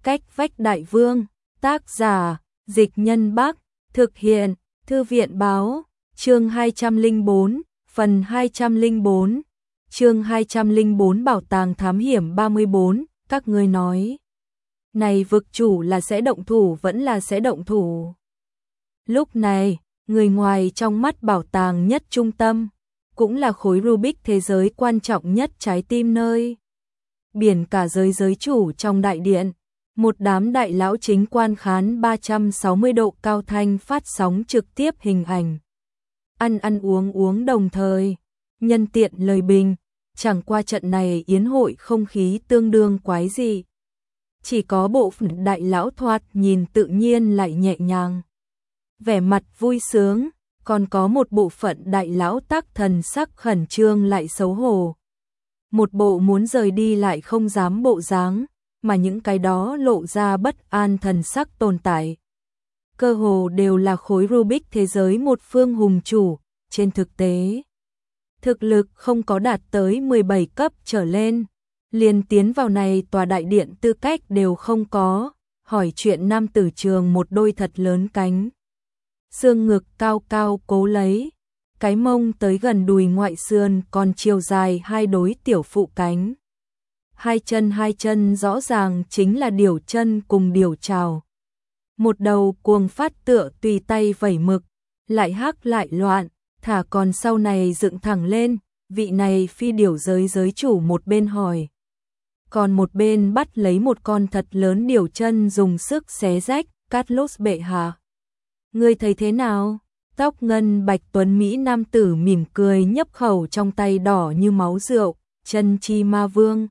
Cách vách đại vương, tác giả, Dịch Nhân Bắc, thực hiện, Thư viện báo, chương 204, phần 204, chương 204 bảo tàng thám hiểm 34, các ngươi nói. Này vực chủ là sẽ động thủ vẫn là sẽ động thủ. Lúc này, người ngoài trong mắt bảo tàng nhất trung tâm, cũng là khối Rubik thế giới quan trọng nhất trái tim nơi. Biển cả giới chủ trong đại điện, một đám đại lão chính quan khán 360 độ cao thanh phát sóng trực tiếp hình ảnh. Ăn uống đồng thời, nhân tiện lời bình, chẳng qua trận này yến hội không khí tương đương quái dị. Chỉ có bộ phận đại lão thoạt nhìn tự nhiên lại nhẹ nhàng, vẻ mặt vui sướng, còn có một bộ phận đại lão tác thần sắc khẩn trương lại xấu hổ. Một bộ muốn rời đi lại không dám bộ dáng, mà những cái đó lộ ra bất an thần sắc tồn tại. Cơ hồ đều là khối Rubik thế giới một phương hùng chủ, trên thực tế. Thực lực không có đạt tới 17 cấp trở lên, liền tiến vào này tòa đại điện tư cách đều không có, hỏi chuyện nam tử trường một đôi thật lớn cánh. Xương ngực cao cao cố lấy, cái mông tới gần đùi ngoại sườn còn chiều dài hai đối tiểu phụ cánh. Hai chân rõ ràng chính là điều chân cùng điều trào. Một đầu cuồng phát tựa tùy tay vẩy mực, lại hắc lại loạn, thả còn sau này dựng thẳng lên, vị này phi điều giới chủ một bên hỏi. Còn một bên bắt lấy một con thật lớn điều chân dùng sức xé rách, Carlos bệ hạ. Ngươi thấy thế nào? Tóc ngân bạch tuấn Mỹ nam tử mỉm cười nhấp khẩu trong tay đỏ như máu rượu, chân chi ma vương.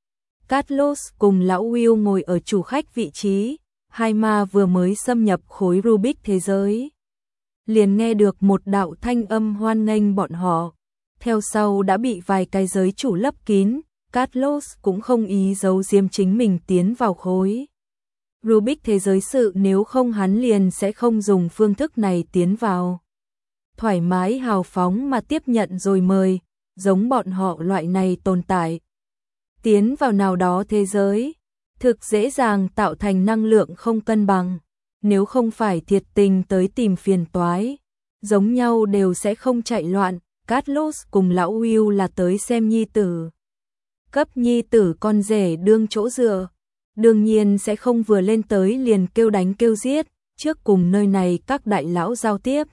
Carlos cùng lão Will ngồi ở chủ khách vị trí, hai ma vừa mới xâm nhập khối Rubik thế giới. Liền nghe được một đạo thanh âm hoan nghênh bọn họ, theo sau đã bị vài cái giới chủ lấp kín, Carlos cũng không ý giấu giếm chính mình tiến vào khối Rubik thế giới sự, nếu không hắn liền sẽ không dùng phương thức này tiến vào. Thoải mái hào phóng mà tiếp nhận rồi mời, giống bọn họ loại này tồn tại. Tiến vào nào đó thế giới, thực dễ dàng tạo thành năng lượng không cân bằng, nếu không phải thiệt tình tới tìm phiền toái, giống nhau đều sẽ không chạy loạn. Carlos cùng lão Will là tới xem nhi tử. Cấp nhi tử con rể đương chỗ dựa, đương nhiên sẽ không vừa lên tới liền kêu đánh kêu giết, trước cùng nơi này các đại lão giao tiếp.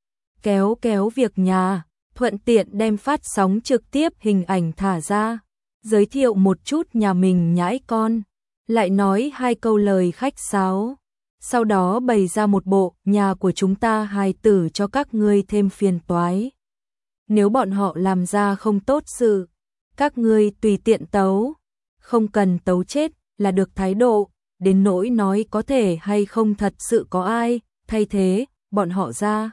Kéo việc nhà, thuận tiện đem phát sóng trực tiếp hình ảnh thả ra, giới thiệu một chút nhà mình nhãi con, lại nói hai câu lời khách sáo. Sau đó bày ra một bộ nhà của chúng ta hài tử cho các ngươi thêm phiền toái. Nếu bọn họ làm ra không tốt sự, các ngươi tùy tiện tấu, không cần tấu chết là được thái độ, đến nỗi nói có thể hay không thật sự có ai thay thế bọn họ ra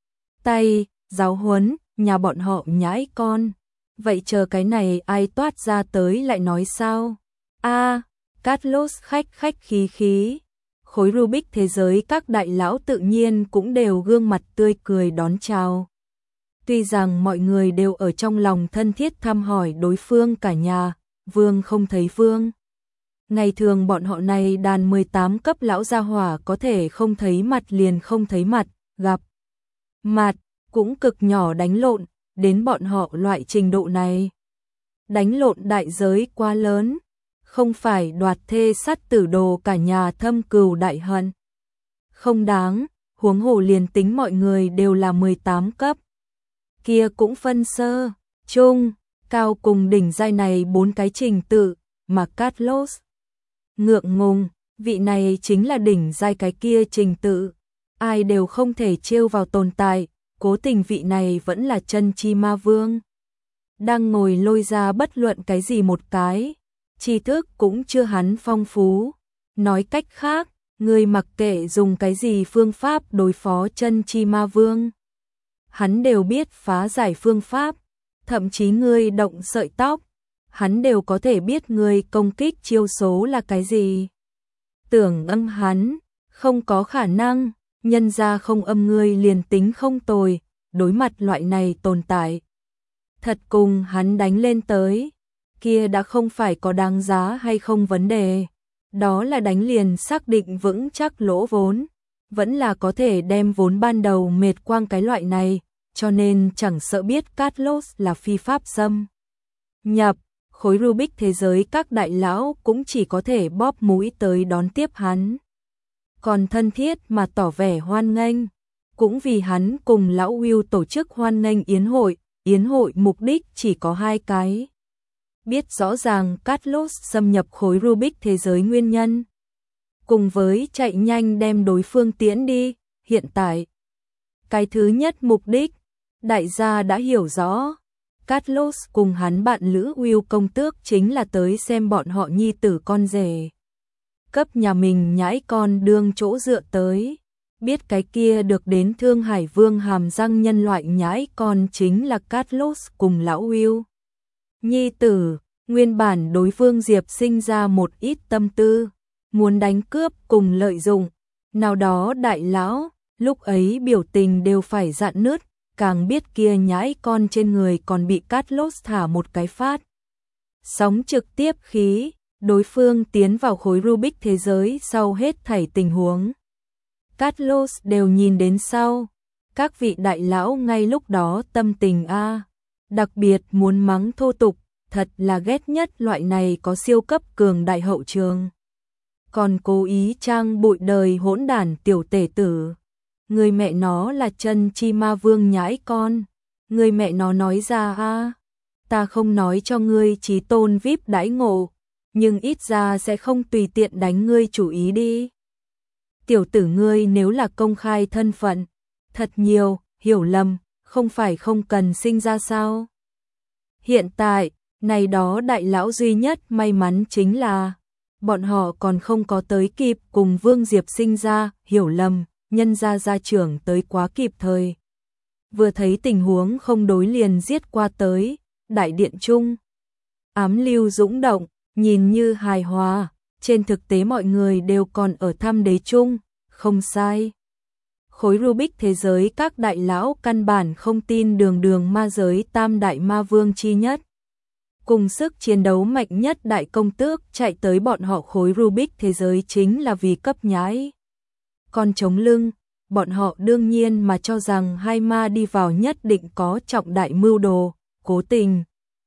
tay giáo huấn nhà bọn họ nhãi con. Vậy chờ cái này ai toát ra tới lại nói sao? Carlos khách khí. Khối Rubik thế giới các đại lão tự nhiên cũng đều gương mặt tươi cười đón chào. Tuy rằng mọi người đều ở trong lòng thân thiết thăm hỏi đối phương cả nhà, vương không thấy vương. Ngày thường bọn họ này đàn 18 cấp lão gia hỏa có thể không thấy mặt liền không thấy mặt, gặp mặt cũng cực nhỏ đánh lộn, đến bọn họ loại trình độ này. Đánh lộn đại giới quá lớn, không phải đoạt thê sát tử đồ cả nhà thâm cừu đại hận. Không đáng, huống hồ liền tính mọi người đều là 18 cấp. Kia cũng phân sơ, trung, cao cùng đỉnh giai này 4 cái trình tự, mà Carlos ngượng ngùng, vị này chính là đỉnh giai cái kia trình tự, ai đều không thể trêu vào tồn tại, cố tình vị này vẫn là chân chi ma vương. Đang ngồi lôi ra bất luận cái gì một cái, tri thức cũng chưa hắn phong phú. Nói cách khác, người mặc kệ dùng cái gì phương pháp đối phó chân chi ma vương, hắn đều biết phá giải phương pháp, thậm chí người động sợi tóc, hắn đều có thể biết người công kích chiêu số là cái gì. Tưởng âm hắn, không có khả năng, nhân ra không âm người liền tính không tồi, đối mặt loại này tồn tại. Thật cùng hắn đánh lên tới, kia đã không phải có đáng giá hay không vấn đề. đó là đánh liền xác định vững chắc lỗ vốn, vẫn là có thể đem vốn ban đầu mệt quang cái loại này, cho nên chẳng sợ biết Carlos là phi pháp xâm nhập, khối Rubik thế giới các đại lão cũng chỉ có thể bóp mũi tới đón tiếp hắn. Còn thân thiết mà tỏ vẻ hoan nghênh, cũng vì hắn cùng lão Will tổ chức hoan nghênh yến hội mục đích chỉ có hai cái. Biết rõ ràng Carlos xâm nhập khối Rubik thế giới nguyên nhân, cùng với chạy nhanh đem đối phương tiễn đi, hiện tại. Cái thứ nhất mục đích, đại gia đã hiểu rõ, Carlos cùng hắn bạn lữ Will công tước chính là tới xem bọn họ nhi tử con rể. Cấp nhà mình nhãi con đương chỗ dựa tới, biết cái kia được đến Thương Hải Vương hàm răng nhân loại nhãi con chính là Carlos cùng lão Will. Nhi tử, nguyên bản đối Vương Diệp sinh ra một ít tâm tư, muốn đánh cướp cùng lợi dụng, nào đó đại lão, lúc ấy biểu tình đều phải rạn nứt, càng biết kia nhãi con trên người còn bị Carlos thả một cái phát. Sóng trực tiếp khí, đối phương tiến vào khối Rubik thế giới sau hết thảy tình huống. Carlos đều nhìn đến sau, các vị đại lão ngay lúc đó tâm tình đặc biệt muốn mắng thô tục, thật là ghét nhất loại này có siêu cấp cường đại hậu trường. Còn cố ý trang bụi đời hỗn đản tiểu tể tử. Người mẹ nó là chân chi ma vương nhãi con. Người mẹ nó nói ra ta không nói cho ngươi chí tôn VIP đãi ngộ, nhưng ít ra sẽ không tùy tiện đánh ngươi chủ ý đi. Tiểu tử ngươi nếu là công khai thân phận, thật nhiều, hiểu lầm, không phải không cần sinh ra sao. Hiện tại, này đó đại lão duy nhất may mắn chính là bọn họ còn không có tới kịp cùng Vương Diệp sinh ra, hiểu lầm, nhân gia gia trưởng tới quá kịp thời. Vừa thấy tình huống không đối liền giết qua tới, đại điện trung. Ám lưu dũng động, nhìn như hài hòa, trên thực tế mọi người đều còn ở thăm đế chung, không sai. Khối Rubik thế giới các đại lão căn bản không tin đường ma giới tam đại ma vương chi nhất. Cùng sức chiến đấu mạnh nhất đại công tước chạy tới bọn họ khối Rubik thế giới chính là vì cấp nhái. Còn chống lưng, bọn họ đương nhiên mà cho rằng hai ma đi vào nhất định có trọng đại mưu đồ, cố tình.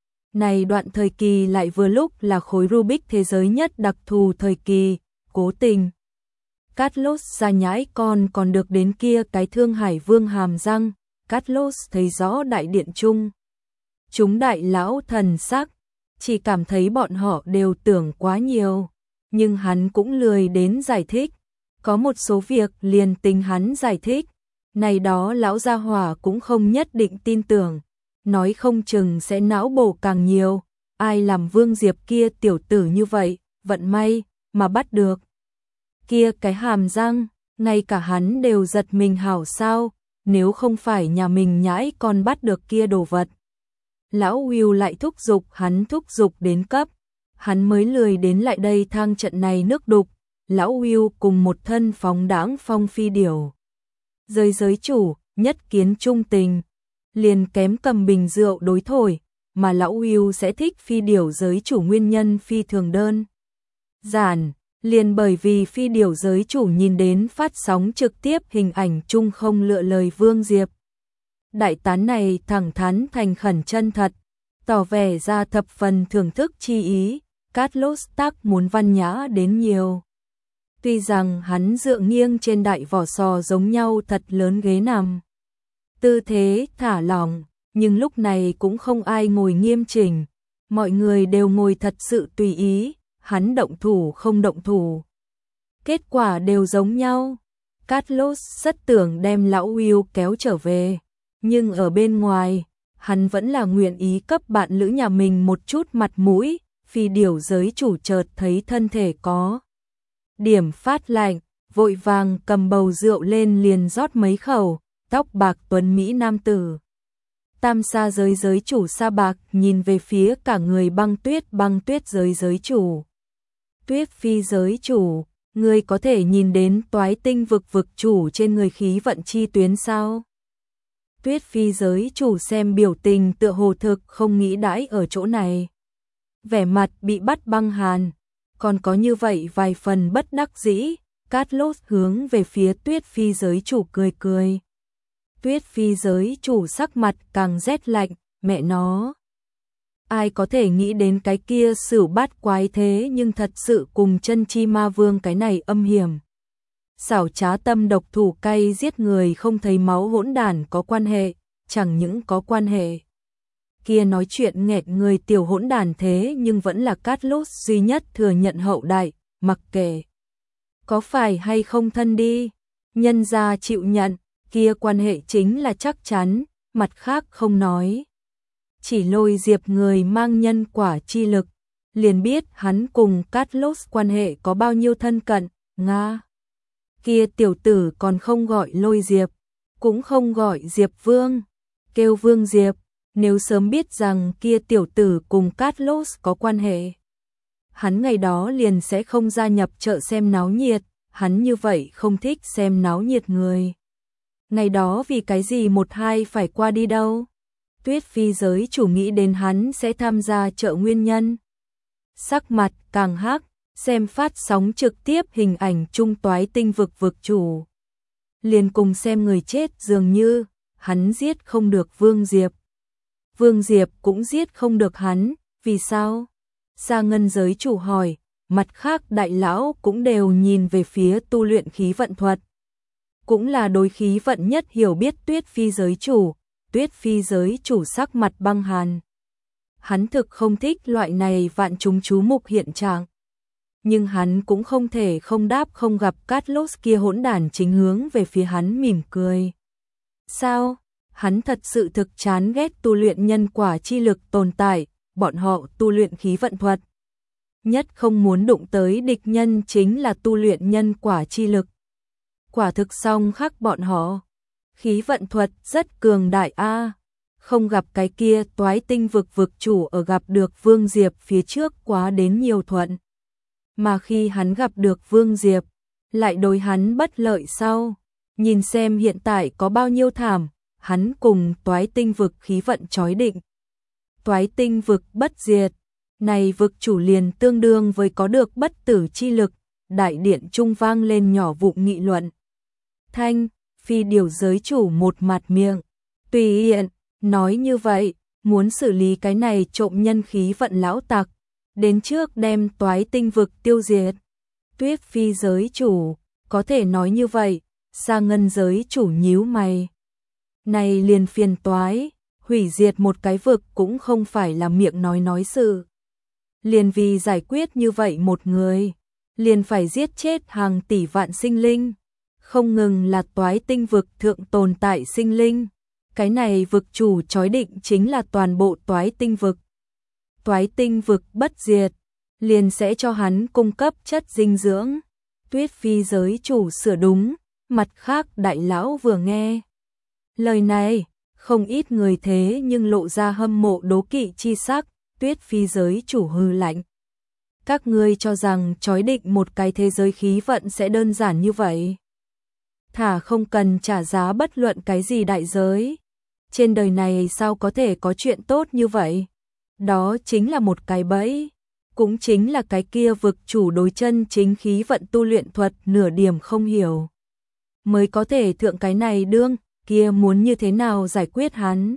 Này đoạn thời kỳ lại vừa lúc là khối Rubik thế giới nhất đặc thù thời kỳ, cố tình. Carlos ra nhãi còn được đến kia cái Thương Hải Vương hàm răng, Carlos thấy rõ đại điện chung. Chúng đại lão thần sắc, chỉ cảm thấy bọn họ đều tưởng quá nhiều, nhưng hắn cũng lười đến giải thích. Có một số việc liền tính hắn giải thích, này đó lão gia hỏa cũng không nhất định tin tưởng, nói không chừng sẽ não bổ càng nhiều, ai làm Vương Diệp kia tiểu tử như vậy, vận may, mà bắt được. Kia cái hàm răng, ngay cả hắn đều giật mình hảo sao, nếu không phải nhà mình nhãi con bắt được kia đồ vật. Lão Will lại thúc giục đến cấp, hắn mới lười đến lại đây thang trận này nước đục. Lão Will cùng một thân phóng đãng phong phi điểu. Rơi giới chủ, nhất kiến trung tình, liền kém cầm bình rượu đối thổi, mà lão Will sẽ thích phi điểu giới chủ nguyên nhân phi thường đơn giản, liền bởi vì phi điểu giới chủ nhìn đến phát sóng trực tiếp hình ảnh chung không lựa lời Vương Diệp. Đại tán này thẳng thắn thành khẩn chân thật, tỏ vẻ ra thập phần thưởng thức chi ý, Carlos tác muốn văn nhã đến nhiều. Tuy rằng hắn dựa nghiêng trên đại vỏ sò giống nhau thật lớn ghế nằm, tư thế thả lỏng, nhưng lúc này cũng không ai ngồi nghiêm chỉnh, mọi người đều ngồi thật sự tùy ý, hắn động thủ không động thủ. Kết quả đều giống nhau, Carlos rất tưởng đem lão Will kéo trở về, nhưng ở bên ngoài, hắn vẫn là nguyện ý cấp bạn lữ nhà mình một chút mặt mũi, phi điểu giới chủ chợt thấy thân thể có điểm phát lạnh, vội vàng cầm bầu rượu lên liền rót mấy khẩu, tóc bạc tuấn Mỹ nam tử. Tam sa giới chủ sa bạc nhìn về phía cả người băng tuyết giới chủ. Tuyết phi giới chủ, người có thể nhìn đến toái tinh vực chủ trên người khí vận chi tuyến sao? Tuyết phi giới chủ xem biểu tình tựa hồ thực không nghĩ đãi ở chỗ này. Vẻ mặt bị bắt băng hàn. còn có như vậy vài phần bất đắc dĩ. Cát Lốt hướng về phía Tuyết Phi giới chủ cười cười. Tuyết Phi giới chủ sắc mặt càng rét lạnh, mẹ nó. Ai có thể nghĩ đến cái kia Sửu Bát Quái thế nhưng thật sự cùng Chân Chi Ma Vương cái này âm hiểm. Xảo trá tâm độc thủ cay giết người không thấy máu hỗn đản có quan hệ, chẳng những có quan hệ. Kia nói chuyện nghẹt người tiểu hỗn đản thế nhưng vẫn là Cát Lốt duy nhất thừa nhận hậu đại, mặc kệ. Có phải hay không thân đi, nhân gia chịu nhận, kia quan hệ chính là chắc chắn, mặt khác không nói. Chỉ Lôi Diệp người mang nhân quả chi lực, liền biết hắn cùng Cát Lốt quan hệ có bao nhiêu thân cận, nga. Kia tiểu tử còn không gọi Lôi Diệp, cũng không gọi Diệp Vương, kêu Vương Diệp, nếu sớm biết rằng kia tiểu tử cùng Cát Lốt có quan hệ. Hắn ngày đó liền sẽ không gia nhập chợ xem náo nhiệt, hắn như vậy không thích xem náo nhiệt người. Ngày đó vì cái gì một hai phải qua đi đâu? Tuyết Phi giới chủ nghĩ đến hắn sẽ tham gia chợ nguyên nhân. Sắc mặt càng hắc, xem phát sóng trực tiếp hình ảnh Trung Toái Tinh vực vực chủ. Liền cùng xem người chết dường như, hắn giết không được Vương Diệp. Vương Diệp cũng giết không được hắn, vì sao? Sa Ngân giới chủ hỏi, mặt khác đại lão cũng đều nhìn về phía tu luyện khí vận thuật. Cũng là đối khí vận nhất hiểu biết Tuyết Phi giới chủ, Tuyết Phi giới chủ sắc mặt băng hàn. Hắn thực không thích loại này vạn chúng chú mục hiện trạng. Nhưng hắn cũng không thể không đáp không gặp Cát Lốt kia hỗn đản chính hướng về phía hắn mỉm cười. Sao? Hắn thật sự thực chán ghét tu luyện nhân quả chi lực tồn tại, bọn họ tu luyện khí vận thuật. Nhất không muốn đụng tới địch nhân chính là tu luyện nhân quả chi lực. Quả thực song khắc bọn họ. Khí vận thuật rất cường đại a, không gặp cái kia Toái Tinh vực vực chủ ở gặp được Vương Diệp phía trước quá đến nhiều thuận. Mà khi hắn gặp được Vương Diệp, lại đối hắn bất lợi sau. Nhìn xem hiện tại có bao nhiêu thảm, hắn cùng Toái Tinh vực khí vận chói định. Toái Tinh vực bất diệt, này vực chủ liền tương đương với có được bất tử chi lực, đại điện trung vang lên nhỏ vụn nghị luận. Thanh, Phi điều giới chủ một mặt miệng, tùy hiện, nói như vậy, muốn xử lý cái này trộm nhân khí vận lão tặc, đến trước đem Toái Tinh vực tiêu diệt. Tuyết Phi giới chủ, có thể nói như vậy, Sa Ngân giới chủ nhíu mày. Này liền phiền toái, hủy diệt một cái vực cũng không phải là miệng nói sự. Liền vì giải quyết như vậy một người, liền phải giết chết hàng tỷ vạn sinh linh. Không ngừng là Toái Tinh vực thượng tồn tại sinh linh. Cái này vực chủ chói định chính là toàn bộ Toái Tinh vực. Toái Tinh vực bất diệt, liền sẽ cho hắn cung cấp chất dinh dưỡng. Tuyết Phi giới chủ sửa đúng, mặt khác đại lão vừa nghe. Lời này, không ít người thế nhưng lộ ra hâm mộ đố kỵ chi sắc, Tuyết Phi giới chủ hư lạnh. Các ngươi cho rằng chói định một cái thế giới khí vận sẽ đơn giản như vậy. Thả không cần trả giá bất luận cái gì đại giới. Trên đời này sao có thể có chuyện tốt như vậy? Đó chính là một cái bẫy. Cũng chính là cái kia vực chủ đối chân chính khí vận tu luyện thuật nửa điểm không hiểu. Mới có thể thượng cái này đương, kia muốn như thế nào giải quyết hắn?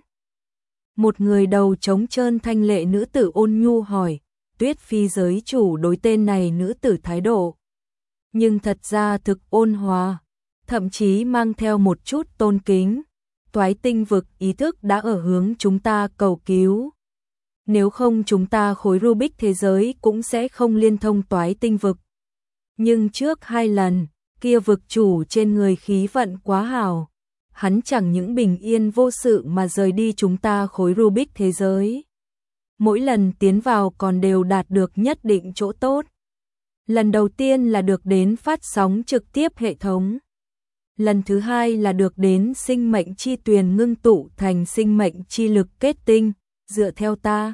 Một người đầu trống trơn thanh lệ nữ tử ôn nhu hỏi, Tuyết Phi giới chủ đối tên này nữ tử thái độ. Nhưng thật ra thực ôn hòa, thậm chí mang theo một chút tôn kính. Toái Tinh vực ý thức đã ở hướng chúng ta cầu cứu. Nếu không chúng ta khối Rubik thế giới cũng sẽ không liên thông Toái Tinh vực. Nhưng trước 2 lần, kia vực chủ trên người khí vận quá hảo. Hắn chẳng những bình yên vô sự mà rời đi chúng ta khối Rubik thế giới. Mỗi lần tiến vào còn đều đạt được nhất định chỗ tốt. Lần đầu tiên là được đến phát sóng trực tiếp hệ thống. Lần thứ hai là được đến sinh mệnh chi tuyền ngưng tụ thành sinh mệnh chi lực kết tinh, dựa theo ta.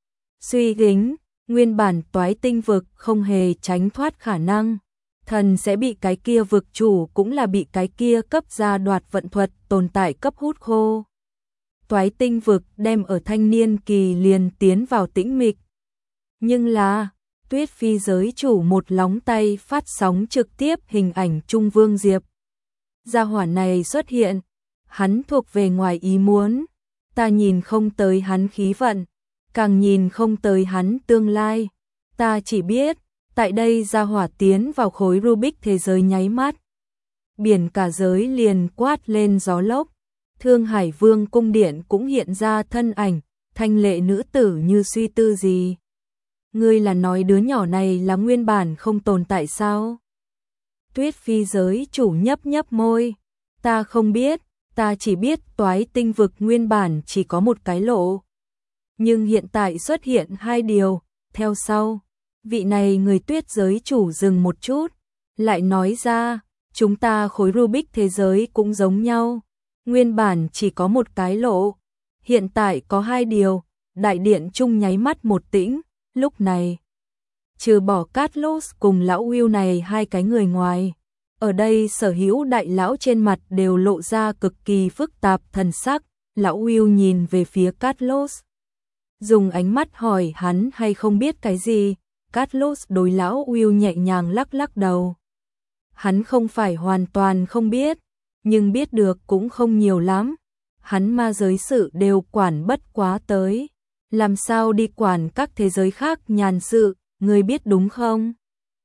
Suy gính, nguyên bản Toái Tinh vực không hề tránh thoát khả năng. Thần sẽ bị cái kia vực chủ cũng là bị cái kia cấp ra đoạt vận thuật tồn tại cấp hút khô. Toái Tinh vực đem ở thanh niên kỳ liền tiến vào tĩnh mịch. Nhưng là, Tuyết Phi giới chủ một lóng tay phát sóng trực tiếp hình ảnh Trung Vương Diệp. Gia hỏa này xuất hiện, hắn thuộc về ngoài ý muốn, ta nhìn không tới hắn khí vận, càng nhìn không tới hắn tương lai, ta chỉ biết, tại đây gia hỏa tiến vào khối Rubik thế giới nháy mắt. Biển cả giới liền quát lên gió lốc, Thương Hải Vương cung điện cũng hiện ra thân ảnh, thanh lệ nữ tử như suy tư gì. Ngươi là nói đứa nhỏ này là nguyên bản không tồn tại sao? Tuyết Phi giới chủ nhấp nhấp môi, ta không biết, ta chỉ biết toái tinh vực nguyên bản chỉ có một cái lộ. Nhưng hiện tại xuất hiện hai điều, theo sau, vị này người tuyết giới chủ dừng một chút, lại nói ra, chúng ta khối Rubik thế giới cũng giống nhau, nguyên bản chỉ có một cái lộ, hiện tại có hai điều, đại điện chung nháy mắt một tĩnh, lúc này. Trừ bỏ Carlos cùng lão Will này hai cái người ngoài, ở đây sở hữu đại lão trên mặt đều lộ ra cực kỳ phức tạp thần sắc, lão Will nhìn về phía Carlos. Dùng ánh mắt hỏi hắn hay không biết cái gì, Carlos đối lão Will nhẹ nhàng lắc lắc đầu. Hắn không phải hoàn toàn không biết, nhưng biết được cũng không nhiều lắm. Hắn ma giới sự đều quản bất quá tới. Làm sao đi quản các thế giới khác nhàn sự, ngươi biết đúng không?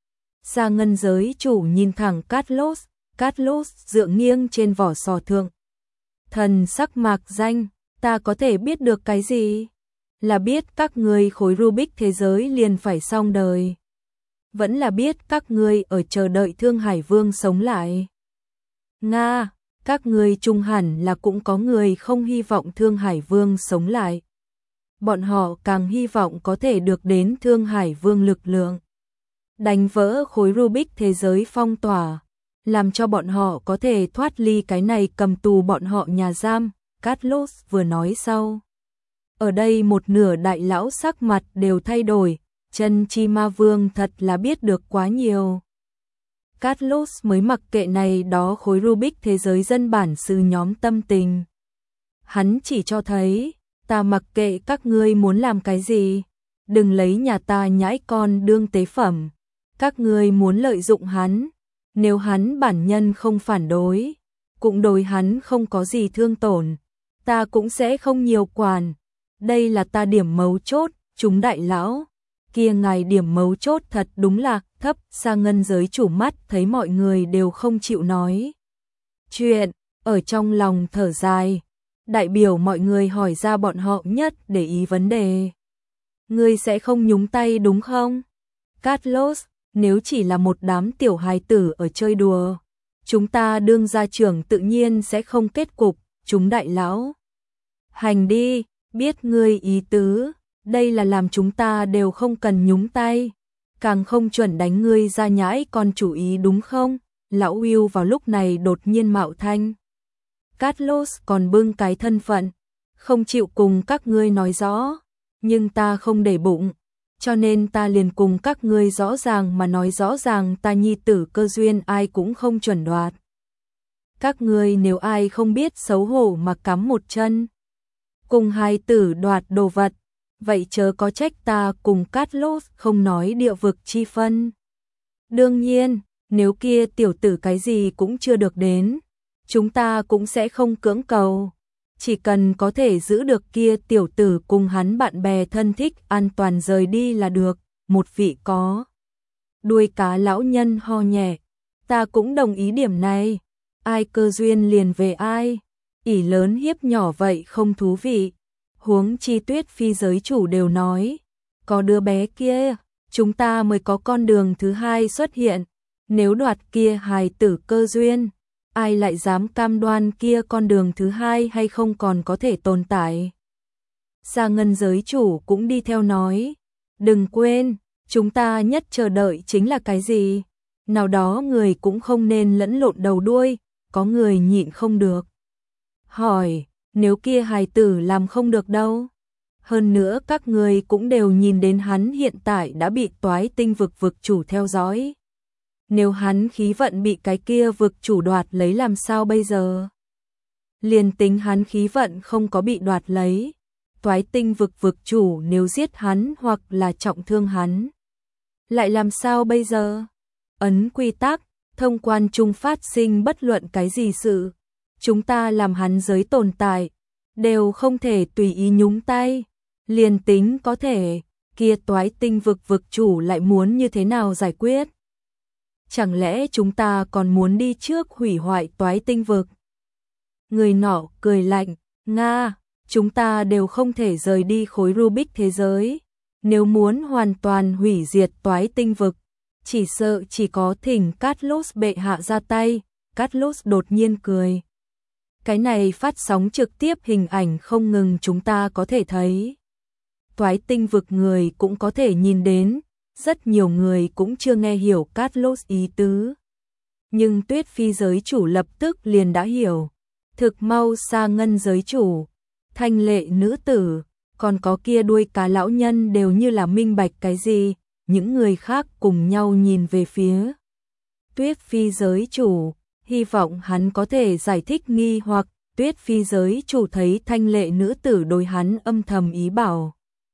Sa ngân giới chủ nhìn thẳng Carlos dựa nghiêng trên vỏ sò thượng. Thần sắc mạc danh, ta có thể biết được cái gì? Là biết các ngươi khối Rubik thế giới liền phải xong đời. Vẫn là biết các ngươi ở chờ đợi Thương Hải Vương sống lại. Nga, các ngươi chung hẳn là cũng có người không hy vọng Thương Hải Vương sống lại. Bọn họ càng hy vọng có thể được đến Thương Hải Vương lực lượng. Đánh vỡ khối Rubik thế giới phong tỏa, làm cho bọn họ có thể thoát ly cái này cầm tù bọn họ nhà giam, Carlos vừa nói sau. Ở đây một nửa đại lão sắc mặt đều thay đổi, Chân Chi Ma Vương thật là biết được quá nhiều. Carlos mới mặc kệ này đó khối Rubik thế giới dân bản xứ nhóm tâm tình. Hắn chỉ cho thấy, ta mặc kệ các ngươi muốn làm cái gì, đừng lấy nhà ta nhãi con đương tế phẩm. Các ngươi muốn lợi dụng hắn, nếu hắn bản nhân không phản đối, cũng đối hắn không có gì thương tổn, ta cũng sẽ không nhiều quản. Đây là ta điểm mấu chốt, chúng đại lão. Kia ngài điểm mấu chốt thật đúng là thấp. Sa ngân giới chủ mắt thấy mọi người đều không chịu nói chuyện, ở trong lòng thở dài. Đại biểu mọi người hỏi ra bọn họ nhất để ý vấn đề. Ngươi sẽ không nhúng tay đúng không? Carlos, nếu chỉ là một đám tiểu hài tử ở chơi đùa, chúng ta đương gia trưởng tự nhiên sẽ không kết cục, chúng đại lão. Hành đi, biết ngươi ý tứ, đây là làm chúng ta đều không cần nhúng tay, càng không chuẩn đánh ngươi ra nhãi con chủ ý đúng không? Lão Will vào lúc này đột nhiên mạo thanh. Carlos còn bưng cái thân phận, không chịu cùng các ngươi nói rõ, nhưng ta không để bụng, cho nên ta liền cùng các ngươi rõ ràng mà nói rõ ràng ta nhi tử cơ duyên ai cũng không chuẩn đoạt. Các ngươi nếu ai không biết xấu hổ mà cắm một chân, cùng hai tử đoạt đồ vật, vậy chớ có trách ta cùng Carlos không nói địa vực chi phân. Đương nhiên, nếu kia tiểu tử cái gì cũng chưa được đến, chúng ta cũng sẽ không cưỡng cầu. Chỉ cần có thể giữ được kia tiểu tử cùng hắn bạn bè thân thích an toàn rời đi là được. Một vị có đuôi cá lão nhân ho nhẹ. Ta cũng đồng ý điểm này. Ai cơ duyên liền về ai. Ỷ lớn hiếp nhỏ vậy không thú vị. Huống chi Tuyết Phi giới chủ đều nói. Có đứa bé kia, chúng ta mới có con đường thứ hai xuất hiện. Nếu đoạt kia hài tử cơ duyên, ai lại dám cam đoan kia con đường thứ hai hay không còn có thể tồn tại. Sa ngân giới chủ cũng đi theo nói, đừng quên, chúng ta nhất chờ đợi chính là cái gì? Nào đó người cũng không nên lẫn lộn đầu đuôi, có người nhịn không được. Hỏi, nếu kia hài tử làm không được đâu? Hơn nữa các người cũng đều nhìn đến hắn hiện tại đã bị toái tinh vực chủ theo dõi. Nếu hắn khí vận bị cái kia vực chủ đoạt lấy làm sao bây giờ? Liền tính hắn khí vận không có bị đoạt lấy, toái tinh vực chủ nếu giết hắn hoặc là trọng thương hắn, Lại làm sao bây giờ? Ấn quy tắc, thông quan trung phát sinh bất luận cái gì sự. Chúng ta làm hắn giới tồn tại, đều không thể tùy ý nhúng tay. Liền tính có thể, kia toái tinh vực chủ lại muốn như thế nào giải quyết? Chẳng lẽ chúng ta còn muốn đi trước hủy hoại toái tinh vực? Người nọ cười lạnh, Nga, chúng ta đều không thể rời đi khối Rubik thế giới. Nếu muốn hoàn toàn hủy diệt toái tinh vực, chỉ sợ chỉ có thỉnh Carlos bệ hạ ra tay. Carlos đột nhiên cười. Cái này phát sóng trực tiếp hình ảnh không ngừng chúng ta có thể thấy. Toái tinh vực người cũng có thể nhìn đến, rất nhiều người cũng chưa nghe hiểu Carlos ý tứ. Nhưng Tuyết Phi giới chủ lập tức liền đã hiểu. Thực mau Sa Ngân giới chủ, Thanh Lệ nữ tử, còn có kia đuôi cá lão nhân đều như là minh bạch cái gì, những người khác cùng nhau nhìn về phía Tuyết Phi giới chủ, hy vọng hắn có thể giải thích nghi hoặc. Tuyết Phi giới chủ thấy Thanh Lệ nữ tử đối hắn âm thầm ý bảo.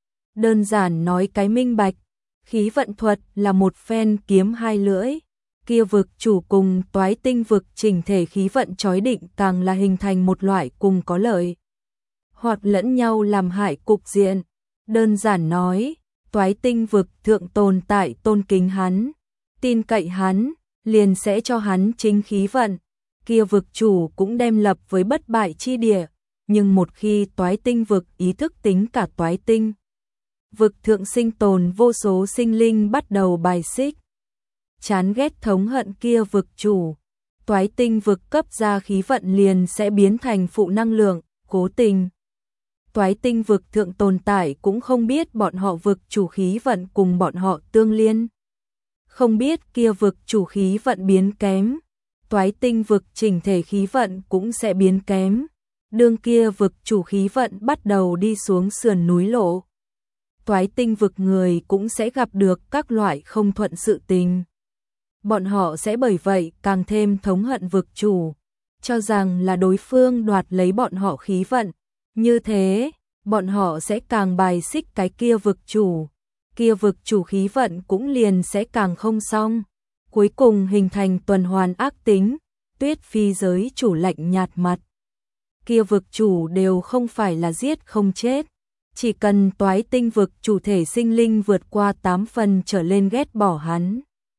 Đơn giản nói cái minh bạch, khí vận thuật là một phen kiếm hai lưỡi, kia vực chủ cùng toái tinh vực chỉnh thể khí vận chói định càng là hình thành một loại cùng có lợi hoặc lẫn nhau làm hại cục diện. Đơn giản nói, toái tinh vực thượng tồn tại tôn kính hắn, tin cậy hắn, liền sẽ cho hắn chính khí vận, kia vực chủ cũng đem lập với bất bại chi địa, nhưng một khi toái tinh vực ý thức tính cả toái tinh vực thượng sinh tồn vô số sinh linh bắt đầu bài xích, chán ghét thống hận kia vực chủ, toái tinh vực cấp ra khí vận liền sẽ biến thành phụ năng lượng, cố tình. Toái tinh vực thượng tồn tại cũng không biết bọn họ vực chủ khí vận cùng bọn họ tương liên. Không biết kia vực chủ khí vận biến kém, toái tinh vực chỉnh thể khí vận cũng sẽ biến kém. Đương kia vực chủ khí vận bắt đầu đi xuống sườn núi lộ, toái tinh vực người cũng sẽ gặp được các loại không thuận sự tình. Bọn họ sẽ bởi vậy càng thêm thống hận vực chủ, cho rằng là đối phương đoạt lấy bọn họ khí vận. Như thế, bọn họ sẽ càng bài xích cái kia vực chủ khí vận cũng liền sẽ càng không xong. Cuối cùng hình thành tuần hoàn ác tính. Tuyết Phi giới chủ lạnh nhạt mặt. Kia vực chủ đều không phải là giết không chết. Chỉ cần toái tinh vực chủ thể sinh linh vượt qua 8 phần trở lên ghét bỏ hắn,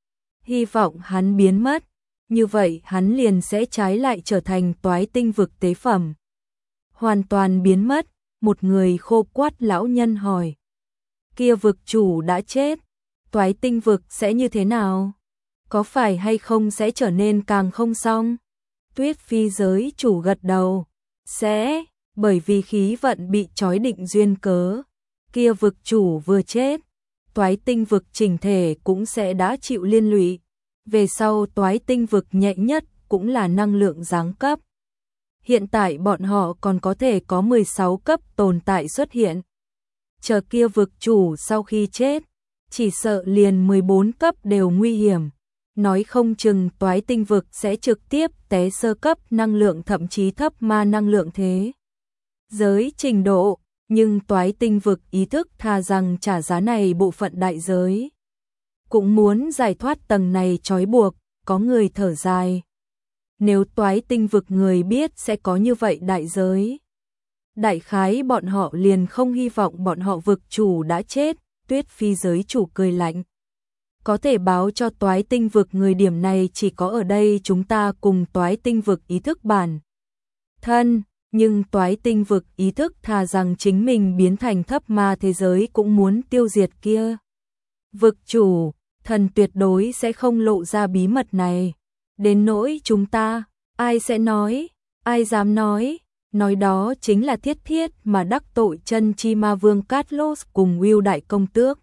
hy vọng hắn biến mất, như vậy hắn liền sẽ trái lại trở thành toái tinh vực tế phẩm. Hoàn toàn biến mất, một người khô quắt lão nhân hỏi. Kia vực chủ đã chết, toái tinh vực sẽ như thế nào? Có phải hay không sẽ trở nên càng không xong? Tuyết Phi giới chủ gật đầu. Sẽ, bởi vì khí vận bị trói định duyên cớ. Kia vực chủ vừa chết, toái tinh vực chỉnh thể cũng sẽ đã chịu liên lụy. Về sau toái tinh vực nhẹ nhất cũng là năng lượng giáng cấp. Hiện tại bọn họ còn có thể có 16 cấp tồn tại xuất hiện. Chờ kia vực chủ sau khi chết, chỉ sợ liền 14 cấp đều nguy hiểm. Nói không chừng toái tinh vực sẽ trực tiếp té sơ cấp năng lượng thậm chí thấp ma năng lượng thế giới trình độ, nhưng toái tinh vực ý thức tha rằng trả giá này bộ phận đại giới. Cũng muốn giải thoát tầng này trói buộc, có người thở dài. Nếu toái tinh vực người biết sẽ có như vậy đại giới, đại khái bọn họ liền không hy vọng bọn họ vực chủ đã chết. Tuyết Phi giới chủ cười lạnh. Có thể báo cho toái tinh vực người điểm này chỉ có ở đây chúng ta cùng toái tinh vực ý thức bản thân, nhưng toái tinh vực ý thức thà rằng chính mình biến thành thấp ma thế giới cũng muốn tiêu diệt kia vực chủ, thần tuyệt đối sẽ không lộ ra bí mật này. Đến nỗi chúng ta, ai sẽ nói, ai dám nói đó chính là thiết thiết mà đắc tội chân chi ma vương Carlos cùng Will đại công tước.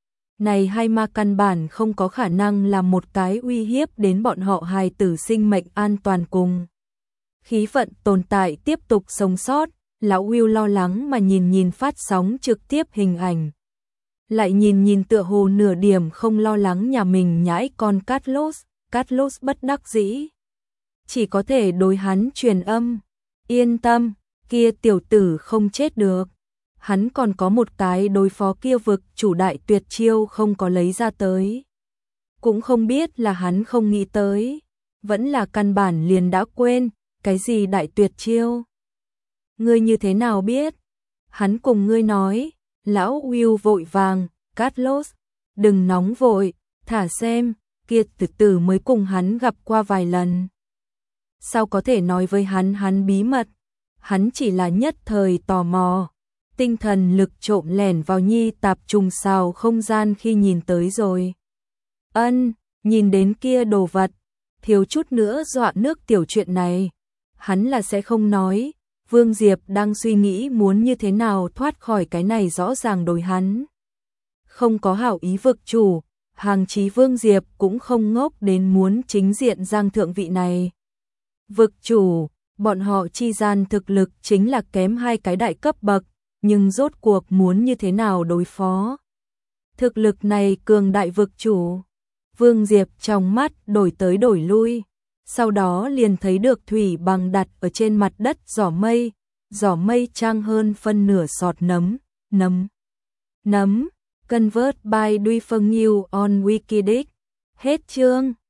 Này hai ma căn bản không có khả năng làm một cái uy hiếp đến bọn họ hài tử sinh mệnh an toàn cùng khí vận tồn tại tiếp tục sống sót. Lão Will lo lắng mà nhìn phát sóng trực tiếp hình ảnh, lại nhìn tựa hồ nửa điểm không lo lắng nhà mình nhãi con Carlos. Carlos bất đắc dĩ, chỉ có thể đối hắn truyền âm, yên tâm, kia tiểu tử không chết được. hắn còn có một cái đối phó kia vực chủ đại tuyệt chiêu không có lấy ra tới. Cũng không biết là hắn không nghĩ tới, vẫn là căn bản liền đã quên, cái gì đại tuyệt chiêu. Ngươi như thế nào biết? Hắn cùng ngươi nói, lão Will vội vàng, Carlos, đừng nóng vội, thả xem, kia từ từ mới cùng hắn gặp qua vài lần. Sao có thể nói với hắn bí mật? Hắn chỉ là nhất thời tò mò, tinh thần lực trộm lẻn vào nhi tạp trùng xào không gian khi nhìn tới rồi. Nhìn đến kia đồ vật, thiếu chút nữa dọa nước tiểu chuyện này. Hắn là sẽ không nói, Vương Diệp đang suy nghĩ muốn như thế nào thoát khỏi cái này rõ ràng đối hắn. Không có hảo ý vực chủ, hàng chí Vương Diệp cũng không ngốc đến muốn chính diện giang thượng vị này. Vực chủ, bọn họ chi gian thực lực chính là kém hai cái đại cấp bậc, nhưng rốt cuộc muốn như thế nào đối phó. Thực lực này cường đại vực chủ. Vương Diệp trong mắt đổi tới đổi lui, sau đó liền thấy được thủy bằng đặt ở trên mặt đất giỏ mây trang hơn phân nửa sọt nấm, convert by Duy Phương Nhiêu on Wikidex. Hết chương.